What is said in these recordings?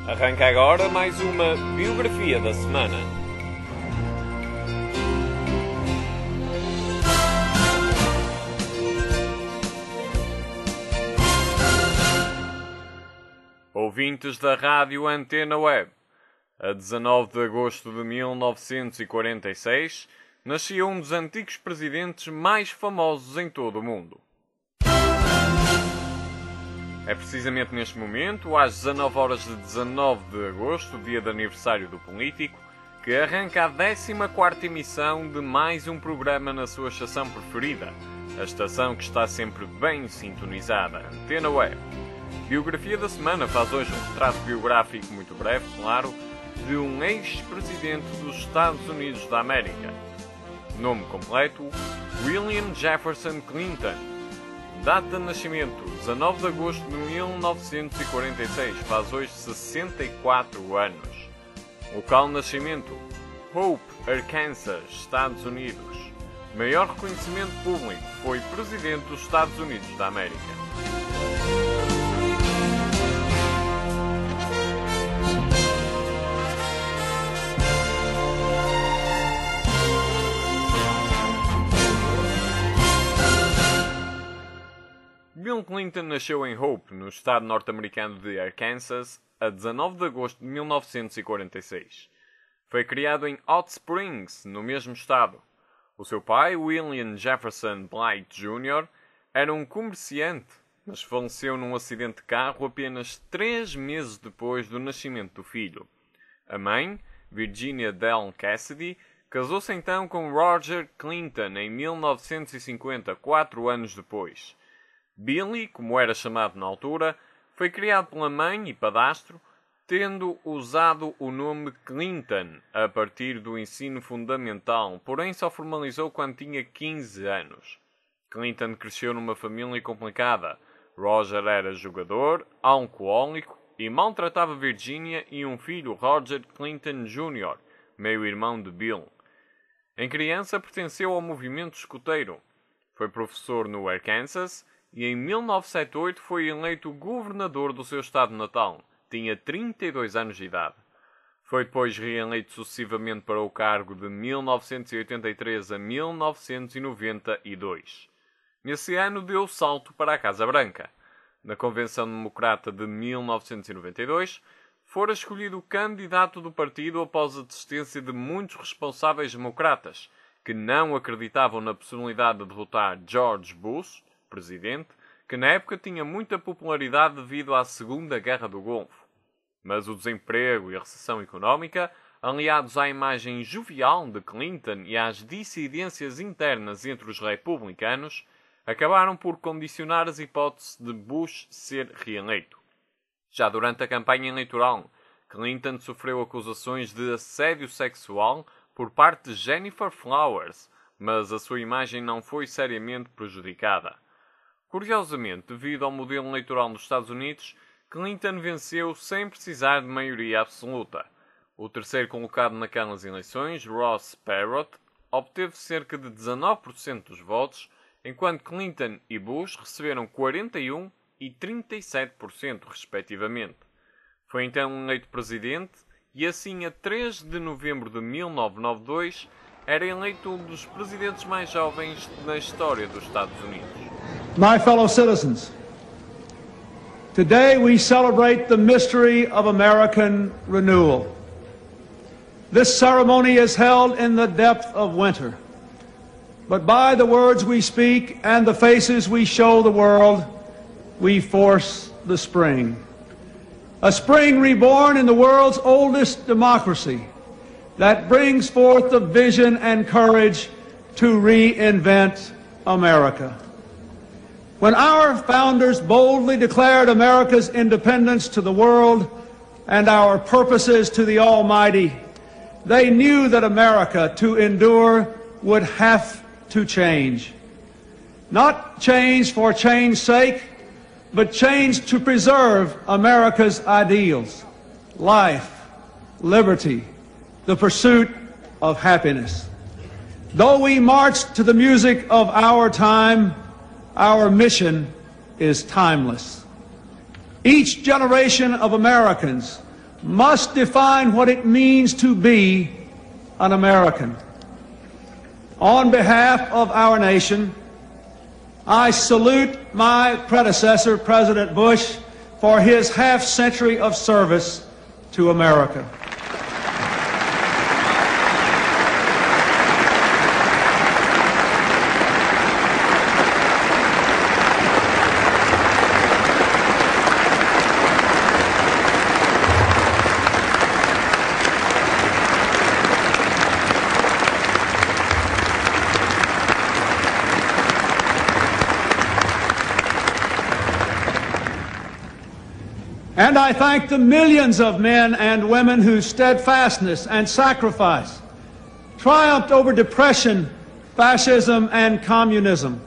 Arranca agora mais uma biografia da semana. Ouvintes da Rádio Antena Web, a 19 de agosto de 1946, nascia um dos antigos presidentes mais famosos em todo o mundo. É precisamente neste momento, às 19 horas de 19 de agosto, dia de aniversário do político, que arranca a 14ª emissão de mais um programa na sua estação preferida, a estação que está sempre bem sintonizada, Antena Web. Biografia da semana faz hoje um retrato biográfico muito breve, claro, de um ex-presidente dos Estados Unidos da América. Nome completo: William Jefferson Clinton. Data de nascimento: 19 de agosto de 1946, faz hoje 64 anos. Local de nascimento: Hope, Arkansas, Estados Unidos. Maior reconhecimento público: foi Presidente dos Estados Unidos da América. Bill Clinton nasceu em Hope, no estado norte-americano de Arkansas, a 19 de agosto de 1946. Foi criado em Hot Springs, no mesmo estado. O seu pai, William Jefferson Blight Jr., era um comerciante, mas faleceu num acidente de carro apenas 3 meses depois do nascimento do filho. A mãe, Virginia Dell Cassidy, casou-se então com Roger Clinton em 1950, 4 anos depois. Billy, como era chamado na altura, foi criado pela mãe e padrasto, tendo usado o nome Clinton a partir do ensino fundamental, porém só formalizou quando tinha 15 anos. Clinton cresceu numa família complicada. Roger era jogador, alcoólico e maltratava Virginia e um filho, Roger Clinton Jr., meio-irmão de Bill. Em criança pertenceu ao movimento escoteiro. Foi professor no Arkansas e em 1978 foi eleito governador do seu estado natal. Tinha 32 anos de idade. Foi depois reeleito sucessivamente para o cargo de 1983 a 1992. Nesse ano deu o salto para a Casa Branca. Na Convenção Democrata de 1992, fora escolhido candidato do partido após a desistência de muitos responsáveis democratas, que não acreditavam na possibilidade de derrotar George Bush, presidente, que na época tinha muita popularidade devido à Segunda Guerra do Golfo. Mas o desemprego e a recessão económica, aliados à imagem jovial de Clinton e às dissidências internas entre os republicanos, acabaram por condicionar as hipóteses de Bush ser reeleito. Já durante a campanha eleitoral, Clinton sofreu acusações de assédio sexual por parte de Jennifer Flowers, mas a sua imagem não foi seriamente prejudicada. Curiosamente, devido ao modelo eleitoral dos Estados Unidos, Clinton venceu sem precisar de maioria absoluta. O terceiro colocado naquelas eleições, Ross Perot, obteve cerca de 19% dos votos, enquanto Clinton e Bush receberam 41% e 37%, respectivamente. Foi então eleito presidente e assim, a 3 de novembro de 1992, era eleito um dos presidentes mais jovens na história dos Estados Unidos. My fellow citizens, today we celebrate the mystery of American renewal. This ceremony is held in the depth of winter, but by the words we speak and the faces we show the world, we force the spring. A spring reborn in the world's oldest democracy that brings forth the vision and courage to reinvent America. When our founders boldly declared America's independence to the world and our purposes to the Almighty, they knew that America, to endure, would have to change. Not change for change's sake, but change to preserve America's ideals: life, liberty, the pursuit of happiness. Though we march to the music of our time, our mission is timeless. Each generation of Americans must define what it means to be an American. On behalf of our nation, I salute my predecessor, President Bush, for his half-century of service to America. And I thank the millions of men and women whose steadfastness and sacrifice triumphed over depression, fascism, and communism.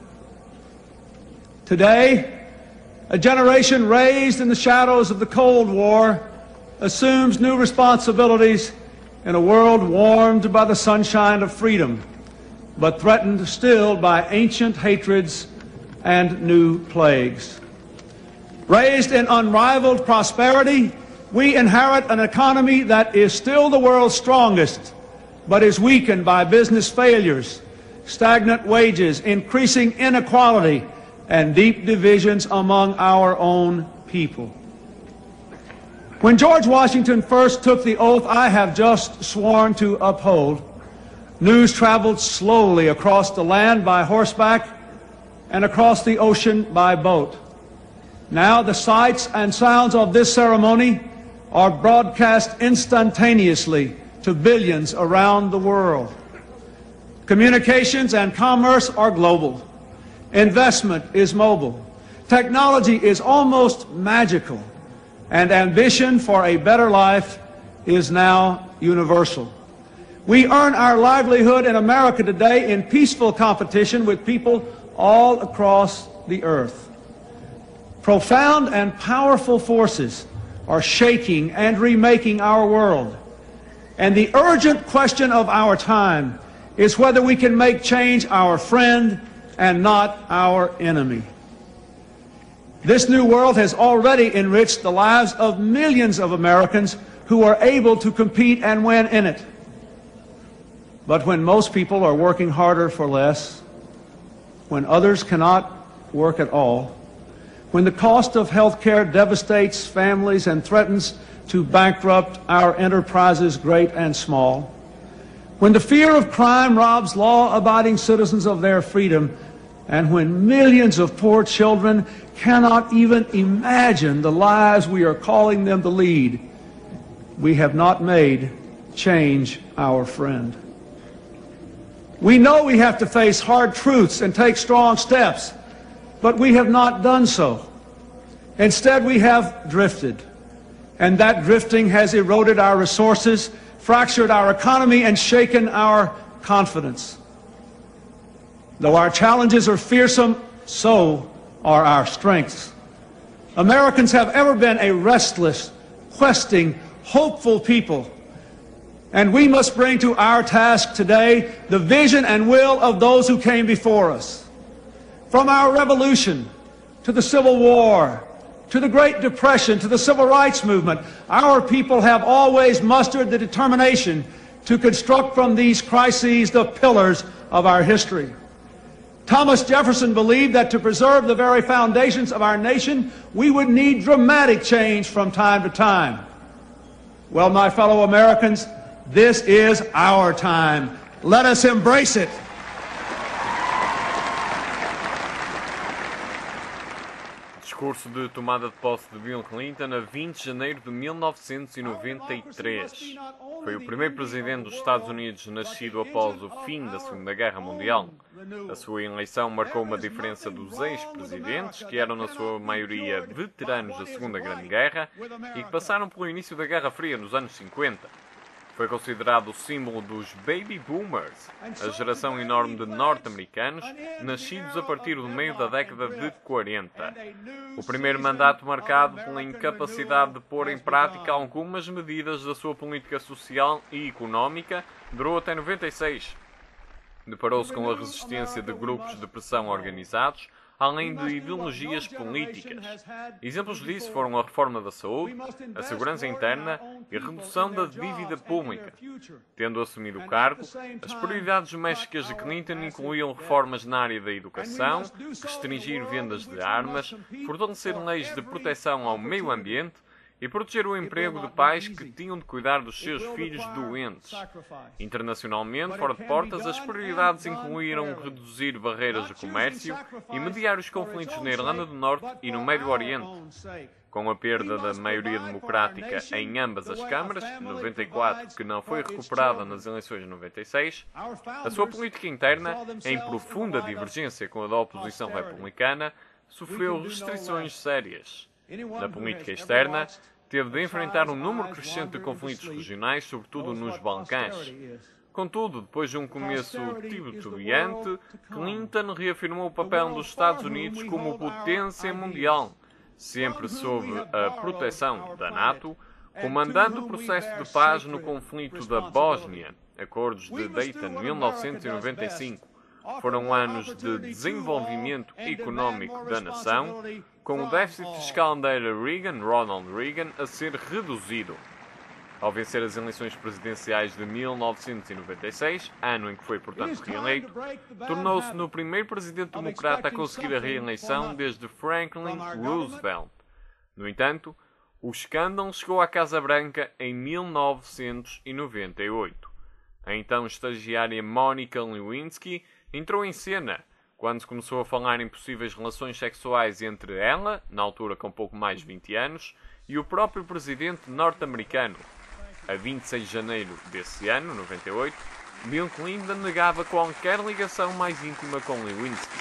Today, a generation raised in the shadows of the Cold War assumes new responsibilities in a world warmed by the sunshine of freedom, but threatened still by ancient hatreds and new plagues. Raised in unrivaled prosperity, we inherit an economy that is still the world's strongest, but is weakened by business failures, stagnant wages, increasing inequality, and deep divisions among our own people. When George Washington first took the oath I have just sworn to uphold, news traveled slowly across the land by horseback and across the ocean by boat. Now the sights and sounds of this ceremony are broadcast instantaneously to billions around the world. Communications and commerce are global. Investment is mobile. Technology is almost magical. And ambition for a better life is now universal. We earn our livelihood in America today in peaceful competition with people all across the earth. Profound and powerful forces are shaking and remaking our world. And the urgent question of our time is whether we can make change our friend and not our enemy. This new world has already enriched the lives of millions of Americans who are able to compete and win in it. But when most people are working harder for less, when others cannot work at all, when the cost of health care devastates families and threatens to bankrupt our enterprises great and small, when the fear of crime robs law-abiding citizens of their freedom, and when millions of poor children cannot even imagine the lives we are calling them to lead, we have not made change our friend. We know we have to face hard truths and take strong steps, but we have not done so. Instead, we have drifted, and that drifting has eroded our resources, fractured our economy, and shaken our confidence. Though our challenges are fearsome, so are our strengths. Americans have ever been a restless, questing, hopeful people, and we must bring to our task today the vision and will of those who came before us. From our revolution to the Civil War, to the Great Depression, to the Civil Rights Movement, our people have always mustered the determination to construct from these crises the pillars of our history. Thomas Jefferson believed that to preserve the very foundations of our nation, we would need dramatic change from time to time. Well, my fellow Americans, this is our time. Let us embrace it. Discurso de tomada de posse de Bill Clinton a 20 de janeiro de 1993. Foi o primeiro presidente dos Estados Unidos nascido após o fim da Segunda Guerra Mundial. A sua eleição marcou uma diferença dos ex-presidentes, que eram na sua maioria veteranos da Segunda Grande Guerra e que passaram pelo início da Guerra Fria nos anos 50. Foi considerado o símbolo dos Baby Boomers, a geração enorme de norte-americanos nascidos a partir do meio da década de 40. O primeiro mandato marcado pela incapacidade de pôr em prática algumas medidas da sua política social e económica durou até 96. Deparou-se com a resistência de grupos de pressão organizados, além de ideologias políticas. Exemplos disso foram a reforma da saúde, a segurança interna e a redução da dívida pública. Tendo assumido o cargo, as prioridades domésticas de Clinton incluíam reformas na área da educação, restringir vendas de armas, fortalecer leis de proteção ao meio ambiente e proteger o emprego de pais que tinham de cuidar dos seus filhos doentes. Internacionalmente, fora de portas, as prioridades incluíram reduzir barreiras de comércio e mediar os conflitos na Irlanda do Norte e no Médio Oriente. Com a perda da maioria democrática em ambas as câmaras, 94, que não foi recuperada nas eleições de 96, a sua política interna, em profunda divergência com a da oposição republicana, sofreu restrições sérias. Na política externa, teve de enfrentar um número crescente de conflitos regionais, sobretudo nos Balcãs. Contudo, depois de um começo titubeante, Clinton reafirmou o papel dos Estados Unidos como potência mundial, sempre sob a proteção da NATO, comandando o processo de paz no conflito da Bósnia, acordos de Dayton, 1995. Foram anos de desenvolvimento económico da nação, com o déficit fiscal da era Ronald Reagan, a ser reduzido. Ao vencer as eleições presidenciais de 1996, ano em que foi, portanto, reeleito, tornou-se no primeiro presidente democrata a conseguir a reeleição desde Franklin Roosevelt. No entanto, o escândalo chegou à Casa Branca em 1998. A então estagiária Monica Lewinsky entrou em cena quando se começou a falar em possíveis relações sexuais entre ela, na altura com pouco mais de 20 anos, e o próprio presidente norte-americano. A 26 de janeiro desse ano, 98, Bill Clinton negava qualquer ligação mais íntima com Lewinsky.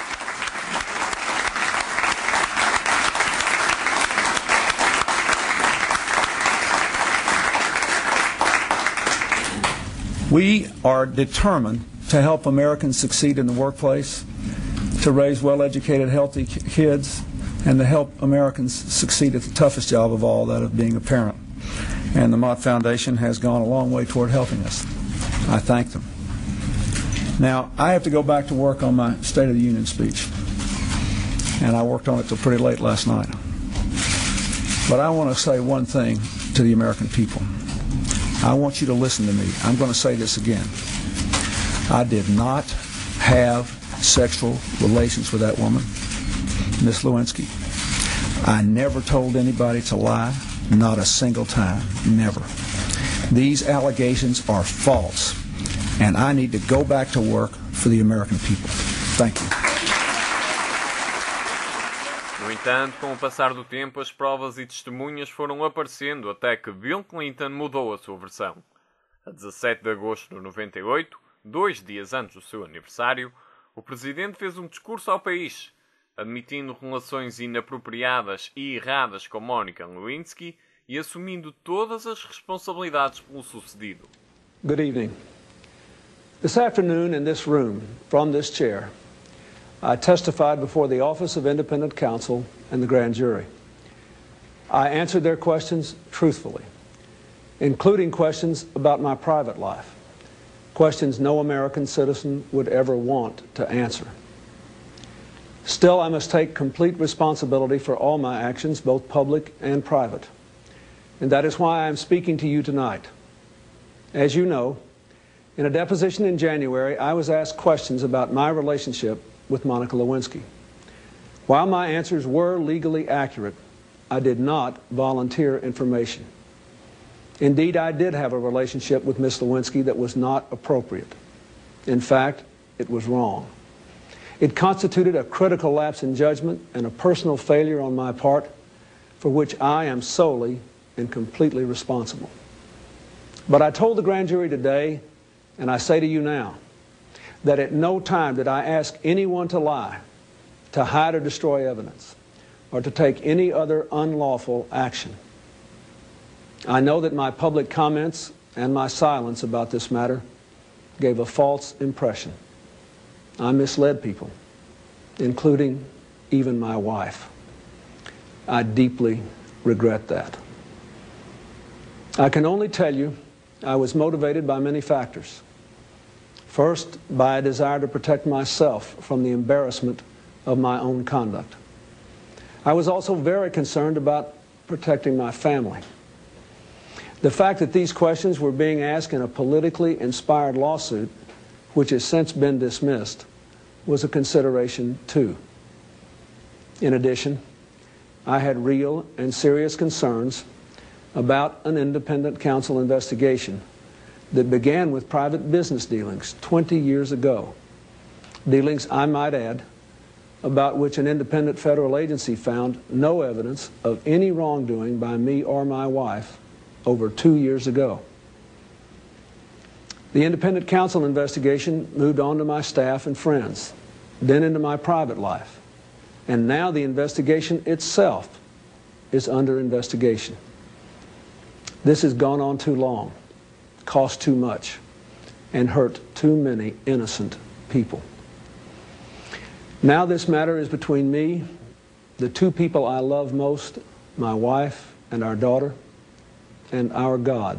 We are determined to help Americans succeed in the workplace, to raise well-educated, healthy kids, and to help Americans succeed at the toughest job of all, that of being a parent. And the Mott Foundation has gone a long way toward helping us. I thank them. Now, I have to go back to work on my State of the Union speech, and I worked on it till pretty late last night. But I want to say one thing to the American people. I want you to listen to me. I'm going to say this again. I did not have sexual relations with that woman, Miss Lewinsky. I never told anybody to lie, not a single time, never. These allegations are false, and I need to go back to work for the American people. Thank you. No entanto, com o passar do tempo, as provas e testemunhas foram aparecendo até que Bill Clinton mudou a sua versão. A 17 de agosto de 98, 2 dias antes do seu aniversário, o presidente fez um discurso ao país, admitindo relações inapropriadas e erradas com Monica Lewinsky e assumindo todas as responsabilidades pelo sucedido. Good evening. This afternoon in this room, from this chair, I testified before the Office of Independent Counsel and the grand jury. I answered their questions truthfully, including questions about my private life, questions no American citizen would ever want to answer. Still, I must take complete responsibility for all my actions, both public and private. And that is why I am speaking to you tonight. As you know, in a deposition in January, I was asked questions about my relationship with Monica Lewinsky. While my answers were legally accurate, I did not volunteer information. Indeed, I did have a relationship with Miss Lewinsky that was not appropriate. In fact, it was wrong. It constituted a critical lapse in judgment and a personal failure on my part for which I am solely and completely responsible. But I told the grand jury today, and I say to you now, that at no time did I ask anyone to lie, to hide or destroy evidence, or to take any other unlawful action. I know that my public comments and my silence about this matter gave a false impression. I misled people, including even my wife. I deeply regret that. I can only tell you I was motivated by many factors. First, by a desire to protect myself from the embarrassment of my own conduct. I was also very concerned about protecting my family. The fact that these questions were being asked in a politically inspired lawsuit, which has since been dismissed, was a consideration too. In addition, I had real and serious concerns about an independent counsel investigation that began with private business dealings 20 years ago. Dealings, I might add, about which an independent federal agency found no evidence of any wrongdoing by me or my wife over 2 years ago. The independent counsel investigation moved on to my staff and friends, then into my private life, and now the investigation itself is under investigation. This has gone on too long, cost too much, and hurt too many innocent people. Now this matter is between me, the two people I love most, my wife and our daughter, and our God.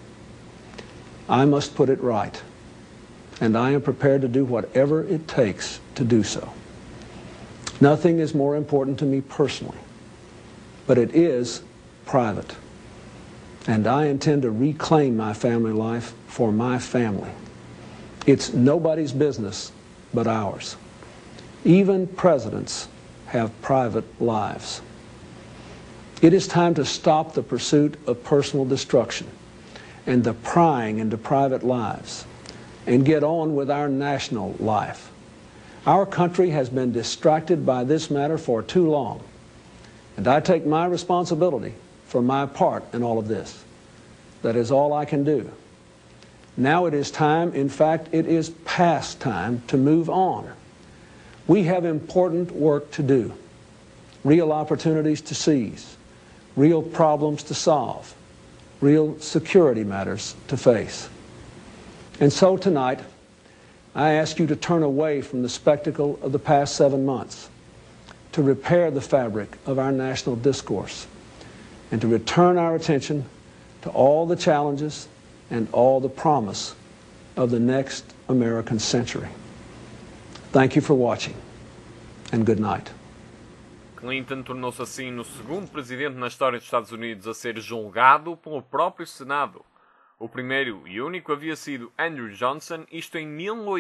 I must put it right, and I am prepared to do whatever it takes to do so. Nothing is more important to me personally, but it is private, and I intend to reclaim my family life for my family. It's nobody's business but ours. Even presidents have private lives. It is time to stop the pursuit of personal destruction and the prying into private lives and get on with our national life. Our country has been distracted by this matter for too long, and I take my responsibility for my part in all of this. That is all I can do. Now it is time, in fact, it is past time to move on. We have important work to do, real opportunities to seize, real problems to solve, real security matters to face. And so tonight, I ask you to turn away from the spectacle of the past 7 months, to repair the fabric of our national discourse, and to return our attention to all the challenges and all the promise of the next American century. Thank you for watching, and good night. Clinton tornou-se assim no segundo presidente na história dos Estados Unidos a ser julgado pelo próprio Senado. O primeiro e único havia sido Andrew Johnson, isto em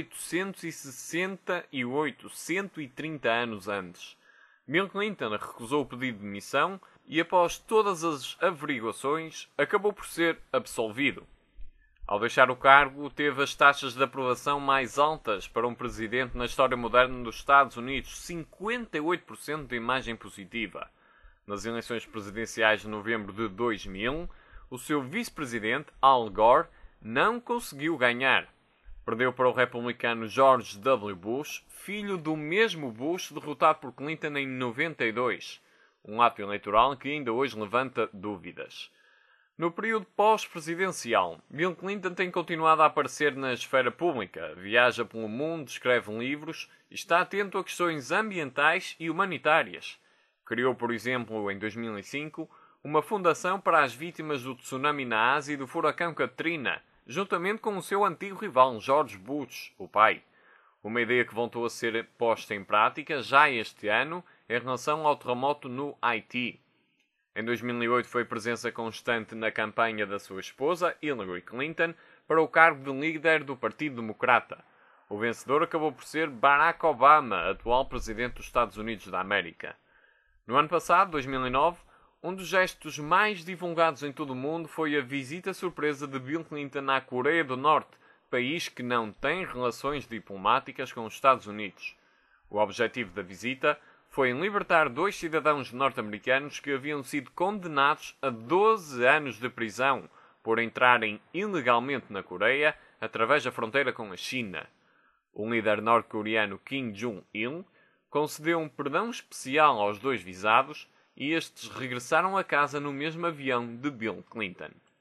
1868, 130 anos antes. Bill Clinton recusou o pedido de demissão e, após todas as averiguações, acabou por ser absolvido. Ao deixar o cargo, teve as taxas de aprovação mais altas para um presidente na história moderna dos Estados Unidos, 58% de imagem positiva. Nas eleições presidenciais de novembro de 2000, o seu vice-presidente, Al Gore, não conseguiu ganhar. Perdeu para o republicano George W. Bush, filho do mesmo Bush derrotado por Clinton em 92, um ato eleitoral que ainda hoje levanta dúvidas. No período pós-presidencial, Bill Clinton tem continuado a aparecer na esfera pública, viaja pelo mundo, escreve livros e está atento a questões ambientais e humanitárias. Criou, por exemplo, em 2005, uma fundação para as vítimas do tsunami na Ásia e do furacão Katrina, juntamente com o seu antigo rival George Bush, o pai. Uma ideia que voltou a ser posta em prática já este ano em relação ao terremoto no Haiti. Em 2008 foi presença constante na campanha da sua esposa, Hillary Clinton, para o cargo de líder do Partido Democrata. O vencedor acabou por ser Barack Obama, atual presidente dos Estados Unidos da América. No ano passado, 2009, um dos gestos mais divulgados em todo o mundo foi a visita surpresa de Bill Clinton à Coreia do Norte, país que não tem relações diplomáticas com os Estados Unidos. O objetivo da visita foi libertar 2 cidadãos norte-americanos que haviam sido condenados a 12 anos de prisão por entrarem ilegalmente na Coreia através da fronteira com a China. O líder norte-coreano Kim Jong-il concedeu um perdão especial aos 2 visados e estes regressaram a casa no mesmo avião de Bill Clinton.